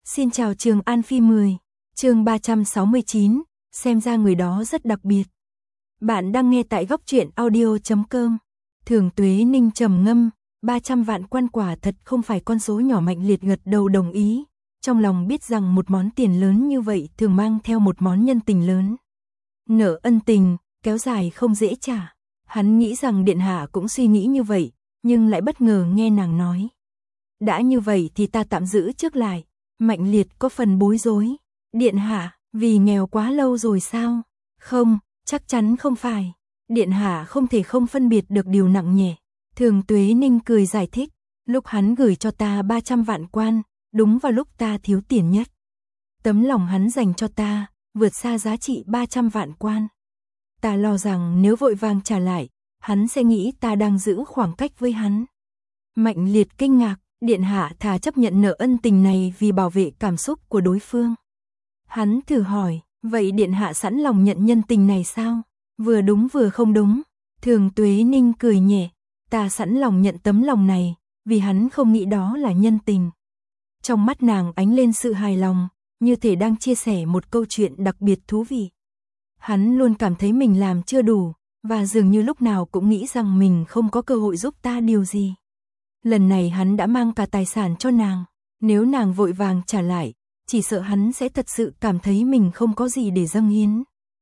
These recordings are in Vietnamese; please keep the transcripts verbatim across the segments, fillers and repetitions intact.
Xin chào Trường An Phi mười, chương ba trăm sáu mươi chín, xem ra người đó rất đặc biệt. Bạn đang nghe tại góc truyện audio chấm com. Thường Tuế Ninh trầm ngâm, ba trăm vạn quan quả thật không phải con số nhỏ. Mạnh Liệt gật đầu đồng ý, trong lòng biết rằng một món tiền lớn như vậy thường mang theo một món nhân tình lớn. Nợ ân tình, kéo dài không dễ trả. Hắn nghĩ rằng điện hạ cũng suy nghĩ như vậy, nhưng lại bất ngờ nghe nàng nói. Đã như vậy thì ta tạm giữ trước lại. Mạnh Liệt có phần bối rối. Điện hạ, vì nghèo quá lâu rồi sao? Không, chắc chắn không phải. Điện hạ không thể không phân biệt được điều nặng nhẹ. Thường Tuế Ninh cười giải thích. Lúc hắn gửi cho ta ba trăm vạn quan, đúng vào lúc ta thiếu tiền nhất. Tấm lòng hắn dành cho ta, vượt xa giá trị ba trăm vạn quan. Ta lo rằng nếu vội vàng trả lại, hắn sẽ nghĩ ta đang giữ khoảng cách với hắn. Mạnh Liệt kinh ngạc. Điện hạ thà chấp nhận nợ ân tình này vì bảo vệ cảm xúc của đối phương. Hắn thử hỏi, vậy điện hạ sẵn lòng nhận nhân tình này sao? Vừa đúng vừa không đúng. Thường Tuế Ninh cười nhẹ, ta sẵn lòng nhận tấm lòng này, vì hắn không nghĩ đó là nhân tình. Trong mắt nàng ánh lên sự hài lòng, như thể đang chia sẻ một câu chuyện đặc biệt thú vị. Hắn luôn cảm thấy mình làm chưa đủ, và dường như lúc nào cũng nghĩ rằng mình không có cơ hội giúp ta điều gì. Lần này hắn đã mang cả tài sản cho nàng, nếu nàng vội vàng trả lại, chỉ sợ hắn sẽ thật sự cảm thấy mình không có gì để dâng hiến.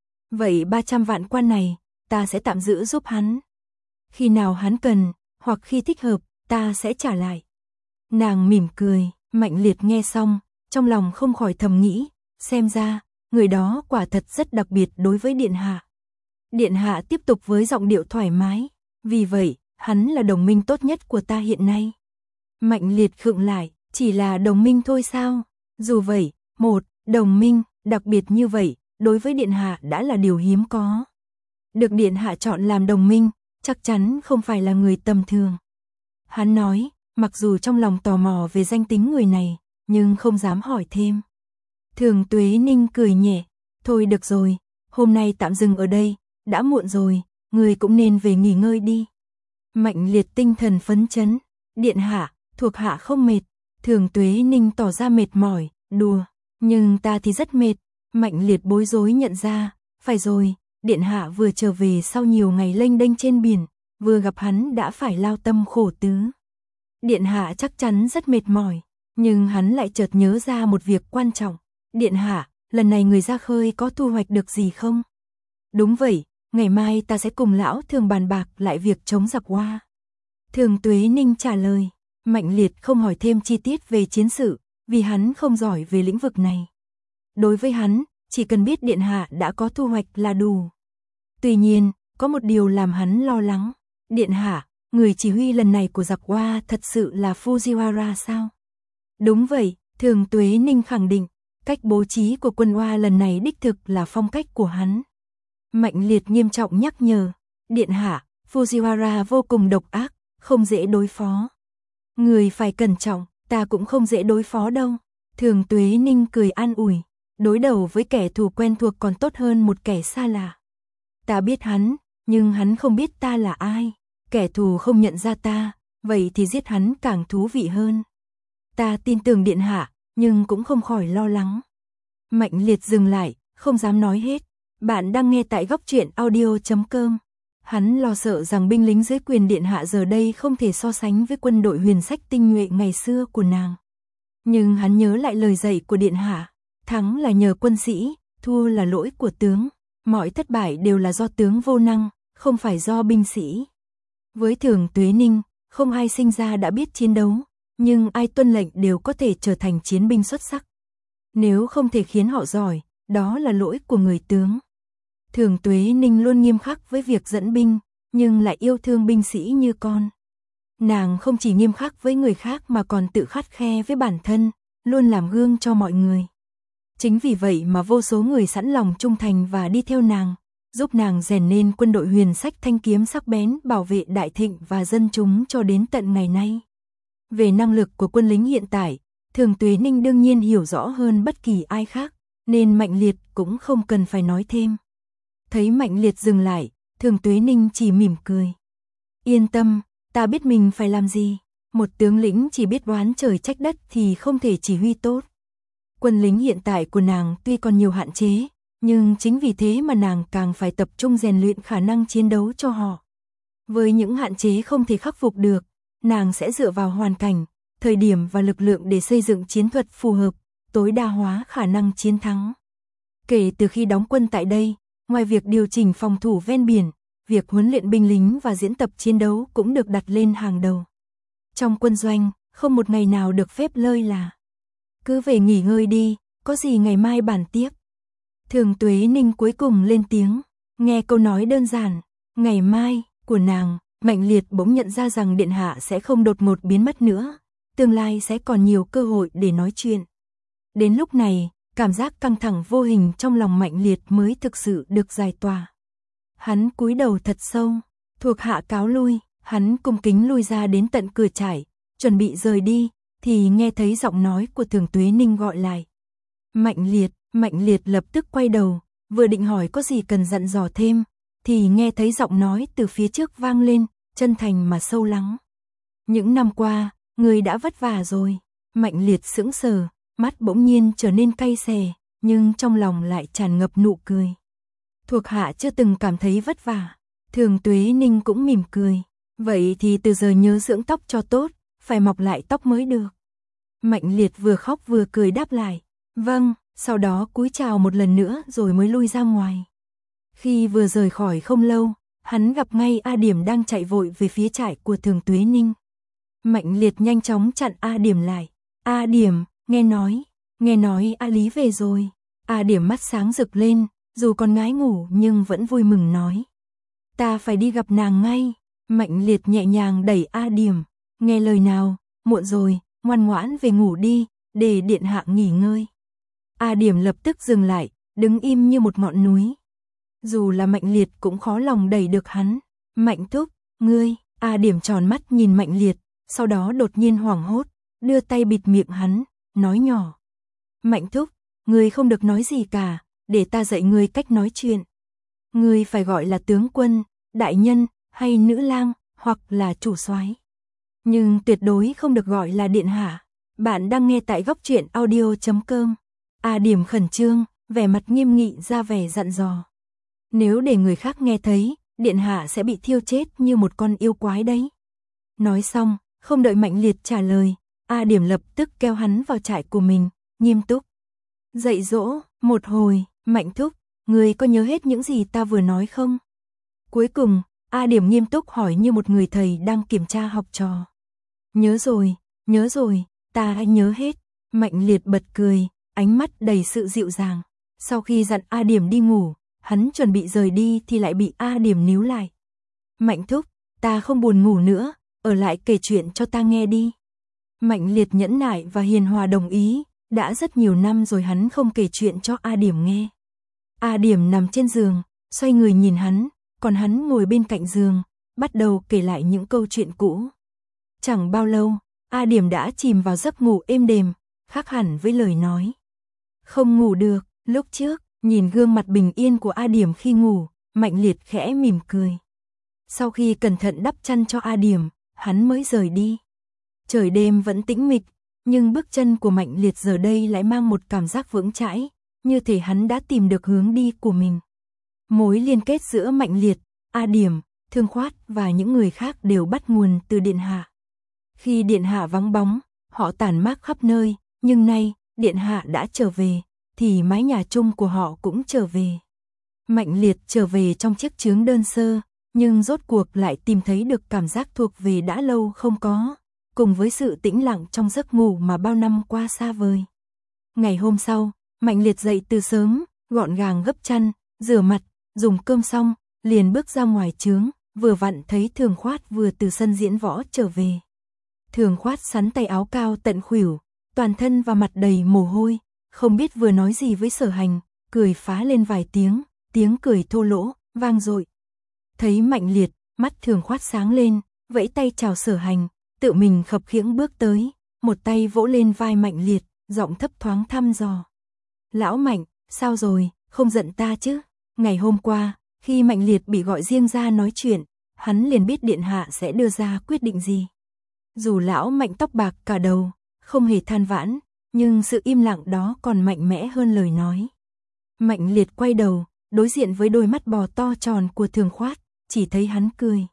Vậy ba trăm vạn quan này, ta sẽ tạm giữ giúp hắn. Khi nào hắn cần, hoặc khi thích hợp, ta sẽ trả lại. Nàng mỉm cười, Mạnh Liệt nghe xong, trong lòng không khỏi thầm nghĩ, xem ra, người đó quả thật rất đặc biệt đối với điện hạ. Điện hạ tiếp tục với giọng điệu thoải mái, vì vậy, hắn là đồng minh tốt nhất của ta hiện nay. Mạnh Liệt khựng lại, chỉ là đồng minh thôi sao? Dù vậy, một đồng minh đặc biệt như vậy, đối với điện hạ đã là điều hiếm có. Được điện hạ chọn làm đồng minh, chắc chắn không phải là người tầm thường. Hắn nói, mặc dù trong lòng tò mò về danh tính người này, nhưng không dám hỏi thêm. Thường Tuế Ninh cười nhẹ, thôi được rồi, hôm nay tạm dừng ở đây, đã muộn rồi, người cũng nên về nghỉ ngơi đi. Mạnh Liệt tinh thần phấn chấn, điện hạ, thuộc hạ không mệt. Thường Tuế Ninh tỏ ra mệt mỏi, đùa, nhưng ta thì rất mệt. Mạnh Liệt bối rối nhận ra, phải rồi, điện hạ vừa trở về sau nhiều ngày lênh đênh trên biển, vừa gặp hắn đã phải lao tâm khổ tứ. Điện hạ chắc chắn rất mệt mỏi, nhưng hắn lại chợt nhớ ra một việc quan trọng. Điện hạ, lần này người ra khơi có thu hoạch được gì không? Đúng vậy. Ngày mai ta sẽ cùng lão Thường bàn bạc lại việc chống giặc Hoa. Thường Tuế Ninh trả lời, Mạnh Liệt không hỏi thêm chi tiết về chiến sự, vì hắn không giỏi về lĩnh vực này. Đối với hắn, chỉ cần biết điện hạ đã có thu hoạch là đủ. Tuy nhiên, có một điều làm hắn lo lắng. Điện hạ, người chỉ huy lần này của giặc Hoa thật sự là Fujiwara sao? Đúng vậy, Thường Tuế Ninh khẳng định, cách bố trí của quân Hoa lần này đích thực là phong cách của hắn. Mạnh Liệt nghiêm trọng nhắc nhở, điện hạ, Fujiwara vô cùng độc ác, không dễ đối phó. Người phải cẩn trọng, ta cũng không dễ đối phó đâu. Thường Tuế Ninh cười an ủi, đối đầu với kẻ thù quen thuộc còn tốt hơn một kẻ xa lạ. Ta biết hắn, nhưng hắn không biết ta là ai. Kẻ thù không nhận ra ta, vậy thì giết hắn càng thú vị hơn. Ta tin tưởng điện hạ, nhưng cũng không khỏi lo lắng. Mạnh Liệt dừng lại, không dám nói hết. Bạn đang nghe tại góc truyện audio chấm com. Hắn lo sợ rằng binh lính dưới quyền điện hạ giờ đây không thể so sánh với quân đội huyền sách tinh nhuệ ngày xưa của nàng. Nhưng hắn nhớ lại lời dạy của điện hạ, thắng là nhờ quân sĩ, thua là lỗi của tướng. Mọi thất bại đều là do tướng vô năng, không phải do binh sĩ. Với Thường Tuế Ninh, không ai sinh ra đã biết chiến đấu, nhưng ai tuân lệnh đều có thể trở thành chiến binh xuất sắc. Nếu không thể khiến họ giỏi, đó là lỗi của người tướng. Thường Tuế Ninh luôn nghiêm khắc với việc dẫn binh, nhưng lại yêu thương binh sĩ như con. Nàng không chỉ nghiêm khắc với người khác mà còn tự khắt khe với bản thân, luôn làm gương cho mọi người. Chính vì vậy mà vô số người sẵn lòng trung thành và đi theo nàng, giúp nàng rèn nên quân đội huyền sách thanh kiếm sắc bén bảo vệ đại thịnh và dân chúng cho đến tận ngày nay. Về năng lực của quân lính hiện tại, Thường Tuế Ninh đương nhiên hiểu rõ hơn bất kỳ ai khác, nên Mạnh Liệt cũng không cần phải nói thêm. Thấy Mạnh Liệt dừng lại, Thường Tuế Ninh chỉ mỉm cười. Yên tâm, ta biết mình phải làm gì. Một tướng lĩnh chỉ biết đoán trời trách đất thì không thể chỉ huy tốt. Quân lính hiện tại của nàng tuy còn nhiều hạn chế, nhưng chính vì thế mà nàng càng phải tập trung rèn luyện khả năng chiến đấu cho họ. Với những hạn chế không thể khắc phục được, nàng sẽ dựa vào hoàn cảnh, thời điểm và lực lượng để xây dựng chiến thuật phù hợp, tối đa hóa khả năng chiến thắng. Kể từ khi đóng quân tại đây, ngoài việc điều chỉnh phòng thủ ven biển, việc huấn luyện binh lính và diễn tập chiến đấu cũng được đặt lên hàng đầu. Trong quân doanh, không một ngày nào được phép lơi là. Cứ về nghỉ ngơi đi, có gì ngày mai bàn tiếp. Thường Tuế Ninh cuối cùng lên tiếng, nghe câu nói đơn giản, ngày mai, của nàng, Mạnh Liệt bỗng nhận ra rằng điện hạ sẽ không đột ngột biến mất nữa, tương lai sẽ còn nhiều cơ hội để nói chuyện. Đến lúc này, cảm giác căng thẳng vô hình trong lòng Mạnh Liệt mới thực sự được giải tỏa. Hắn cúi đầu thật sâu, thuộc hạ cáo lui, hắn cung kính lui ra đến tận cửa trại, chuẩn bị rời đi, thì nghe thấy giọng nói của Thường Tuế Ninh gọi lại. Mạnh Liệt, Mạnh Liệt lập tức quay đầu, vừa định hỏi có gì cần dặn dò thêm, thì nghe thấy giọng nói từ phía trước vang lên, chân thành mà sâu lắng. Những năm qua, người đã vất vả rồi. Mạnh Liệt sững sờ, mắt bỗng nhiên trở nên cay xè, nhưng trong lòng lại tràn ngập nụ cười. Thuộc hạ chưa từng cảm thấy vất vả. Thường Tuế Ninh cũng mỉm cười. Vậy thì từ giờ nhớ dưỡng tóc cho tốt, phải mọc lại tóc mới được. Mạnh Liệt vừa khóc vừa cười đáp lại. Vâng, sau đó cúi chào một lần nữa rồi mới lui ra ngoài. Khi vừa rời khỏi không lâu, hắn gặp ngay A Điểm đang chạy vội về phía trại của Thường Tuế Ninh. Mạnh Liệt nhanh chóng chặn A Điểm lại. A Điểm, nghe nói, nghe nói A Lý về rồi. A Điểm mắt sáng rực lên, dù còn ngái ngủ nhưng vẫn vui mừng nói. Ta phải đi gặp nàng ngay. Mạnh Liệt nhẹ nhàng đẩy A Điểm. Nghe lời nào, muộn rồi, ngoan ngoãn về ngủ đi, để điện hạ nghỉ ngơi. A Điểm lập tức dừng lại, đứng im như một ngọn núi. Dù là Mạnh Liệt cũng khó lòng đẩy được hắn. Mạnh thúc, ngươi, A Điểm tròn mắt nhìn Mạnh Liệt, sau đó đột nhiên hoảng hốt, đưa tay bịt miệng hắn, nói nhỏ. Mạnh thúc, ngươi không được nói gì cả, để ta dạy ngươi cách nói chuyện. Ngươi phải gọi là tướng quân, đại nhân, hay nữ lang, hoặc là chủ soái. Nhưng tuyệt đối không được gọi là điện hạ. Bạn đang nghe tại góc truyện audio chấm com. A Điểm khẩn trương, vẻ mặt nghiêm nghị ra vẻ dặn dò. Nếu để người khác nghe thấy, điện hạ sẽ bị thiêu chết như một con yêu quái đấy. Nói xong, không đợi Mạnh Liệt trả lời, A Điểm lập tức kéo hắn vào trại của mình, nghiêm túc. Dạy dỗ, một hồi, Mạnh thúc, người có nhớ hết những gì ta vừa nói không? Cuối cùng, A Điểm nghiêm túc hỏi như một người thầy đang kiểm tra học trò. Nhớ rồi, nhớ rồi, ta đã nhớ hết. Mạnh Liệt bật cười, ánh mắt đầy sự dịu dàng. Sau khi dặn A Điểm đi ngủ, hắn chuẩn bị rời đi thì lại bị A Điểm níu lại. Mạnh thúc, ta không buồn ngủ nữa, ở lại kể chuyện cho ta nghe đi. Mạnh Liệt nhẫn nại và hiền hòa đồng ý, đã rất nhiều năm rồi hắn không kể chuyện cho A Điểm nghe. A Điểm nằm trên giường, xoay người nhìn hắn, còn hắn ngồi bên cạnh giường, bắt đầu kể lại những câu chuyện cũ. Chẳng bao lâu, A Điểm đã chìm vào giấc ngủ êm đềm, khác hẳn với lời nói. Không ngủ được, lúc trước, nhìn gương mặt bình yên của A Điểm khi ngủ, Mạnh Liệt khẽ mỉm cười. Sau khi cẩn thận đắp chăn cho A Điểm, hắn mới rời đi. Trời đêm vẫn tĩnh mịch, nhưng bước chân của Mạnh Liệt giờ đây lại mang một cảm giác vững chãi, như thể hắn đã tìm được hướng đi của mình. Mối liên kết giữa Mạnh Liệt, A Điểm, Thương Khoát và những người khác đều bắt nguồn từ điện hạ. Khi điện hạ vắng bóng, họ tản mát khắp nơi, nhưng nay, điện hạ đã trở về, thì mái nhà chung của họ cũng trở về. Mạnh Liệt trở về trong chiếc chướng đơn sơ, nhưng rốt cuộc lại tìm thấy được cảm giác thuộc về đã lâu không có, cùng với sự tĩnh lặng trong giấc ngủ mà bao năm qua xa vời. Ngày hôm sau, Mạnh Liệt dậy từ sớm, gọn gàng gấp chăn, rửa mặt, dùng cơm xong, liền bước ra ngoài chướng, vừa vặn thấy Thường Khoát vừa từ sân diễn võ trở về. Thường Khoát sắn tay áo cao tận khuỷu, toàn thân và mặt đầy mồ hôi, không biết vừa nói gì với Sở Hành, cười phá lên vài tiếng, tiếng cười thô lỗ, vang dội. Thấy Mạnh Liệt, mắt Thường Khoát sáng lên, vẫy tay chào Sở Hành, tự mình khập khiễng bước tới, một tay vỗ lên vai Mạnh Liệt, giọng thấp thoáng thăm dò. Lão Mạnh, sao rồi, không giận ta chứ? Ngày hôm qua, khi Mạnh Liệt bị gọi riêng ra nói chuyện, hắn liền biết điện hạ sẽ đưa ra quyết định gì. Dù lão Mạnh tóc bạc cả đầu, không hề than vãn, nhưng sự im lặng đó còn mạnh mẽ hơn lời nói. Mạnh Liệt quay đầu, đối diện với đôi mắt bò to tròn của Thường Khoát, chỉ thấy hắn cười.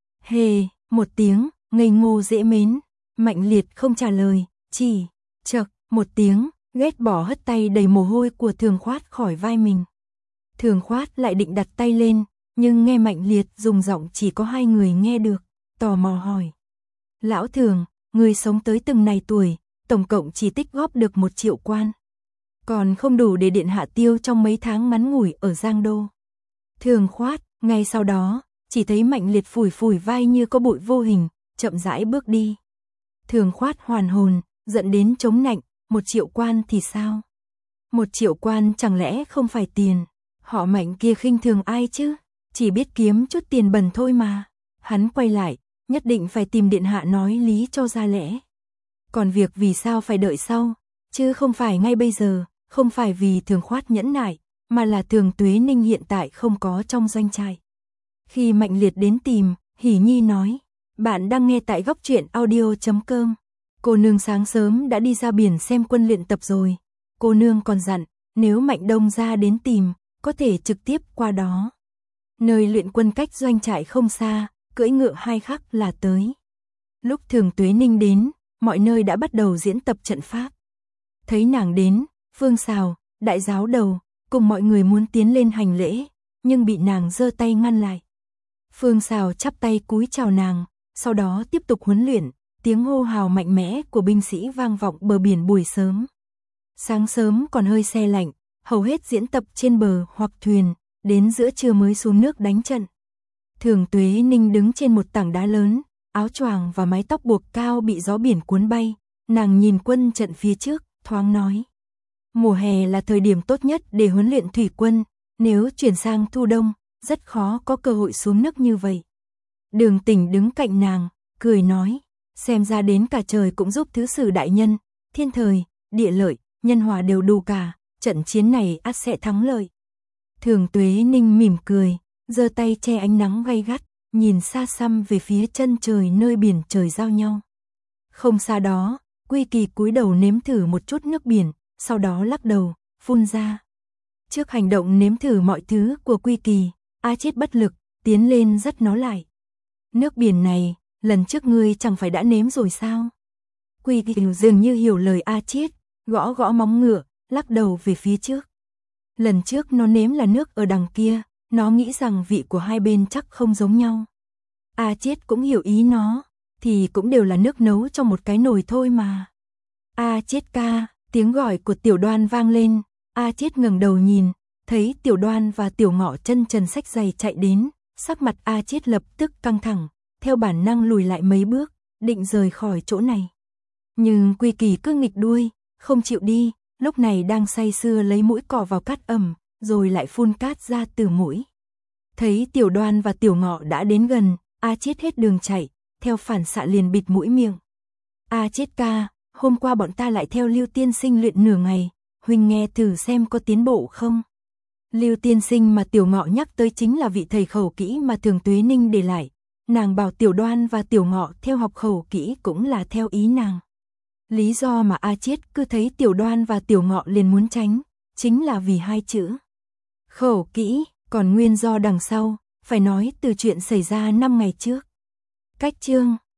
Hề, một tiếng, ngây ngô dễ mến. Mạnh Liệt không trả lời, chỉ chậc một tiếng, ghét bỏ hất tay đầy mồ hôi của Thường Khoát khỏi vai mình. Thường Khoát lại định đặt tay lên, nhưng nghe Mạnh Liệt dùng giọng chỉ có hai người nghe được, tò mò hỏi. Lão Thường, người sống tới từng này tuổi, tổng cộng chỉ tích góp được một triệu quan. Còn không đủ để điện hạ tiêu trong mấy tháng ngắn ngủi ở Giang Đô. Thường Khoát, ngay sau đó, chỉ thấy Mạnh Liệt phủi phủi vai như có bụi vô hình, chậm rãi bước đi. Thường Khoát hoàn hồn, giận đến chống nạnh, một triệu quan thì sao? Một triệu quan chẳng lẽ không phải tiền? Họ Mạnh kia khinh thường ai chứ? Chỉ biết kiếm chút tiền bẩn thôi mà. Hắn quay lại, nhất định phải tìm điện hạ nói lý cho ra lẽ. Còn việc vì sao phải đợi sau, chứ không phải ngay bây giờ, không phải vì Thường Khoát nhẫn nại, mà là Thường Tuế Ninh hiện tại không có trong doanh trại. Khi Mạnh Liệt đến tìm, Hỷ Nhi nói, bạn đang nghe tại góc truyện audio chấm com. Cô nương sáng sớm đã đi ra biển xem quân luyện tập rồi. Cô nương còn dặn, nếu Mạnh Đông ra đến tìm, có thể trực tiếp qua đó. Nơi luyện quân cách doanh trại không xa, cưỡi ngựa hai khắc là tới. Lúc Thường Tuế Ninh đến, mọi nơi đã bắt đầu diễn tập trận pháp. Thấy nàng đến, Phương Sào, đại giáo đầu, cùng mọi người muốn tiến lên hành lễ, nhưng bị nàng giơ tay ngăn lại. Phương Sào chắp tay cúi chào nàng, sau đó tiếp tục huấn luyện, tiếng hô hào mạnh mẽ của binh sĩ vang vọng bờ biển buổi sớm. Sáng sớm còn hơi se lạnh, hầu hết diễn tập trên bờ hoặc thuyền, đến giữa trưa mới xuống nước đánh trận. Thường Tuế Ninh đứng trên một tảng đá lớn, áo choàng và mái tóc buộc cao bị gió biển cuốn bay, nàng nhìn quân trận phía trước, thoáng nói. Mùa hè là thời điểm tốt nhất để huấn luyện thủy quân, nếu chuyển sang thu đông, rất khó có cơ hội xuống nước như vậy. Đường Tỉnh đứng cạnh nàng, cười nói, xem ra đến cả trời cũng giúp thứ sử đại nhân, thiên thời, địa lợi, nhân hòa đều đủ cả, trận chiến này ắt sẽ thắng lợi. Thường Tuế Ninh mỉm cười, giơ tay che ánh nắng gay gắt, nhìn xa xăm về phía chân trời nơi biển trời giao nhau. Không xa đó, Quy Kỳ cúi đầu nếm thử một chút nước biển, sau đó lắc đầu, phun ra. Trước hành động nếm thử mọi thứ của Quy Kỳ, A Chiết bất lực, tiến lên dắt nó lại. Nước biển này, lần trước ngươi chẳng phải đã nếm rồi sao? Quy Kỳ dường như hiểu lời A Chiết, gõ gõ móng ngựa, lắc đầu về phía trước. Lần trước nó nếm là nước ở đằng kia, nó nghĩ rằng vị của hai bên chắc không giống nhau. A Chiết cũng hiểu ý nó, thì cũng đều là nước nấu trong một cái nồi thôi mà. A Chiết ca, tiếng gọi của Tiểu Đoan vang lên, A Chiết ngẩng đầu nhìn, thấy Tiểu Đoan và Tiểu Ngọ chân trần xách giày chạy đến, sắc mặt A Chiết lập tức căng thẳng, theo bản năng lùi lại mấy bước, định rời khỏi chỗ này. Nhưng Quy Kỳ cứ nghịch đuôi, không chịu đi, lúc này đang say sưa lấy mũi cọ vào cát ẩm, rồi lại phun cát ra từ mũi. Thấy Tiểu Đoan và Tiểu Ngọ đã đến gần, A Chiết hết đường chạy, theo phản xạ liền bịt mũi miệng. A Chiết ca, hôm qua bọn ta lại theo Lưu Tiên Sinh luyện nửa ngày, huynh nghe thử xem có tiến bộ không? Lưu Tiên Sinh mà Tiểu Ngọ nhắc tới chính là vị thầy khẩu kỹ mà Thường Tuế Ninh để lại. Nàng bảo Tiểu Đoan và Tiểu Ngọ theo học khẩu kỹ cũng là theo ý nàng. Lý do mà A Chiết cứ thấy Tiểu Đoan và Tiểu Ngọ liền muốn tránh, chính là vì hai chữ khẩu kỹ, còn nguyên do đằng sau, phải nói từ chuyện xảy ra năm ngày trước. Cách chương